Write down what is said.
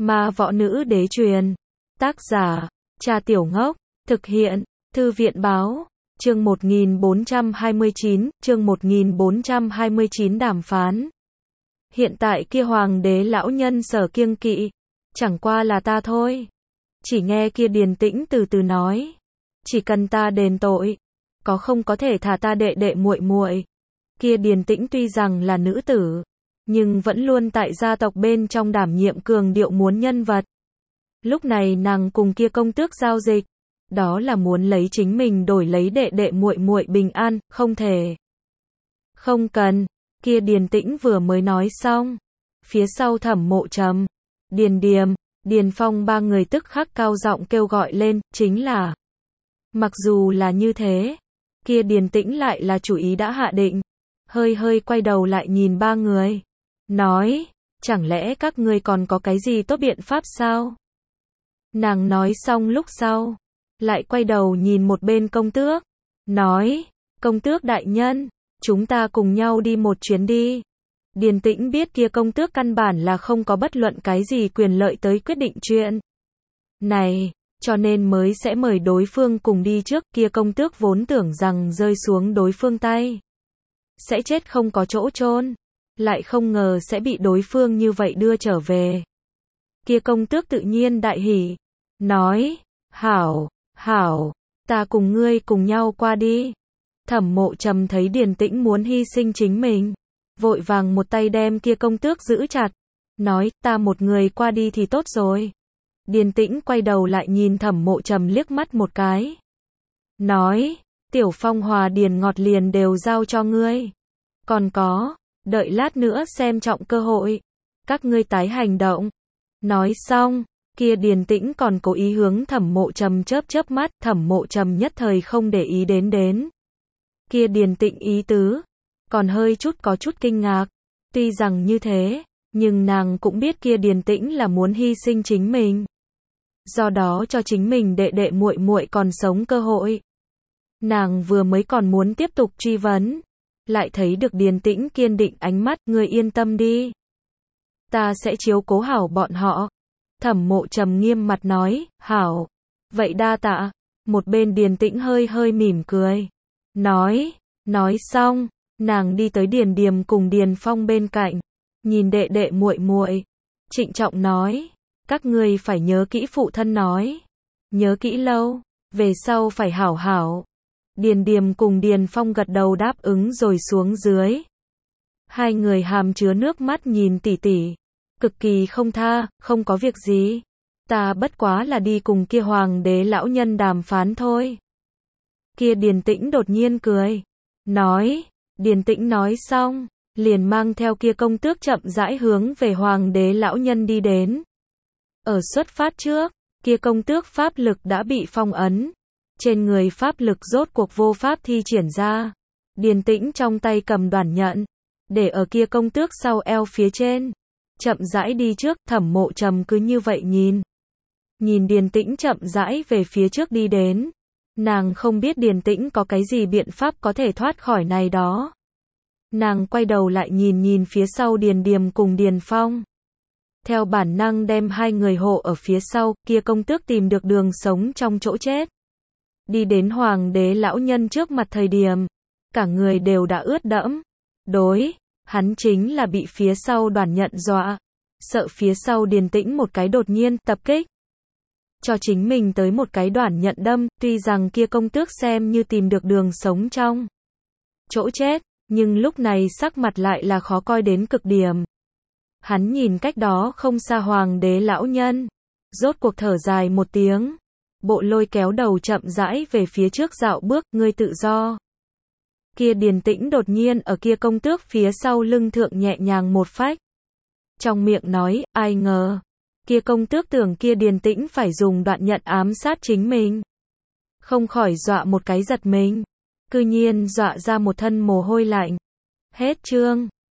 Ma võ nữ đế truyền. Tác giả, Cha Tiểu Ngốc. Thực hiện, Thư viện báo. Chương 1429 đàm phán. Hiện tại kia hoàng đế lão nhân sở kiêng kỵ, chẳng qua là ta thôi. Chỉ nghe kia Điền Tĩnh từ từ nói. Chỉ cần ta đền tội, có không có thể thả ta đệ đệ muội muội. Kia Điền Tĩnh tuy rằng là nữ tử, nhưng vẫn luôn tại gia tộc bên trong đảm nhiệm cường điệu muốn nhân vật. Lúc này nàng cùng kia công tước giao dịch, đó là muốn lấy chính mình đổi lấy đệ đệ muội muội bình an, không thể. Không cần, kia Điền Tĩnh vừa mới nói xong, phía sau Thẩm Mộ Trầm, Điền Điềm, Điền Phong ba người tức khắc cao giọng kêu gọi lên, chính là. Mặc dù là như thế, kia Điền Tĩnh lại là chủ ý đã hạ định, hơi quay đầu lại nhìn ba người, nói, chẳng lẽ các ngươi còn có cái gì tốt biện pháp sao? Nàng nói xong lúc sau, lại quay đầu nhìn một bên công tước, nói, công tước đại nhân, chúng ta cùng nhau đi một chuyến đi. Điền Tĩnh biết kia công tước căn bản là không có bất luận cái gì quyền lợi tới quyết định chuyện này, cho nên mới sẽ mời đối phương cùng đi trước. Kia công tước vốn tưởng rằng rơi xuống đối phương tay sẽ chết không có chỗ chôn, lại không ngờ sẽ bị đối phương như vậy đưa trở về. Kia công tước tự nhiên đại hỉ, nói, hảo, ta cùng ngươi cùng nhau qua đi. Thẩm Mộ Trầm thấy Điền Tĩnh muốn hy sinh chính mình, vội vàng một tay đem kia công tước giữ chặt, nói, ta một người qua đi thì tốt rồi. Điền Tĩnh quay đầu lại nhìn Thẩm Mộ Trầm liếc mắt một cái, nói, Tiểu Phong Hòa Điền Ngọt liền đều giao cho ngươi. Còn có, đợi lát nữa xem trọng cơ hội, các ngươi tái hành động. Nói xong, kia Điền Tĩnh còn cố ý hướng Thẩm Mộ Trầm chớp mắt, Thẩm Mộ Trầm nhất thời không để ý đến. Kia Điền Tĩnh ý tứ, còn hơi có chút kinh ngạc. Tuy rằng như thế, nhưng nàng cũng biết kia Điền Tĩnh là muốn hy sinh chính mình, do đó cho chính mình đệ đệ muội muội còn sống cơ hội. Nàng vừa mới còn muốn tiếp tục truy vấn, lại thấy được Điền Tĩnh kiên định ánh mắt, ngươi yên tâm đi, ta sẽ chiếu cố hảo bọn họ. Thẩm Mộ Trầm nghiêm mặt nói, hảo, vậy đa tạ. Một bên Điền Tĩnh hơi mỉm cười, nói xong, nàng đi tới Điền Điềm cùng Điền Phong bên cạnh, nhìn đệ đệ muội muội, trịnh trọng nói, các ngươi phải nhớ kỹ phụ thân nói, nhớ kỹ lâu, về sau phải hảo. Điền Điềm cùng Điền Phong gật đầu đáp ứng rồi xuống dưới. Hai người hàm chứa nước mắt nhìn tỷ tỷ, cực kỳ không tha, không có việc gì, ta bất quá là đi cùng kia hoàng đế lão nhân đàm phán thôi. Kia Điền Tĩnh đột nhiên cười, nói, Điền Tĩnh nói xong, liền mang theo kia công tước chậm rãi hướng về hoàng đế lão nhân đi đến. Ở xuất phát trước, kia công tước pháp lực đã bị phong ấn, trên người pháp lực rốt cuộc vô pháp thi triển ra. Điền Tĩnh trong tay cầm đoản nhận, để ở kia công tước sau eo phía trên, chậm rãi đi trước. Thẩm Mộ Trầm cứ như vậy nhìn Điền Tĩnh chậm rãi về phía trước đi đến. Nàng không biết Điền Tĩnh có cái gì biện pháp có thể thoát khỏi này đó. Nàng quay đầu lại nhìn phía sau Điền Điềm cùng Điền Phong, theo bản năng đem hai người hộ ở phía sau. Kia công tước tìm được đường sống trong chỗ chết, đi đến hoàng đế lão nhân trước mặt thời điểm, cả người đều đã ướt đẫm. Hắn chính là bị phía sau đoản nhận dọa, sợ phía sau Điền Tĩnh một cái đột nhiên tập kích, cho chính mình tới một cái đoản nhận đâm. Tuy rằng kia công tước xem như tìm được đường sống trong chỗ chết, nhưng lúc này sắc mặt lại là khó coi đến cực điểm. Hắn nhìn cách đó không xa hoàng đế lão nhân, rốt cuộc thở dài một tiếng, bộ lôi kéo đầu chậm rãi về phía trước dạo bước, ngươi tự do. Kia Điền Tĩnh đột nhiên ở kia công tước phía sau lưng thượng nhẹ nhàng một phách, trong miệng nói, ai ngờ, kia công tước tưởng kia Điền Tĩnh phải dùng đoạn nhận ám sát chính mình, không khỏi dọa một cái giật mình, cư nhiên dọa ra một thân mồ hôi lạnh. Hết chương.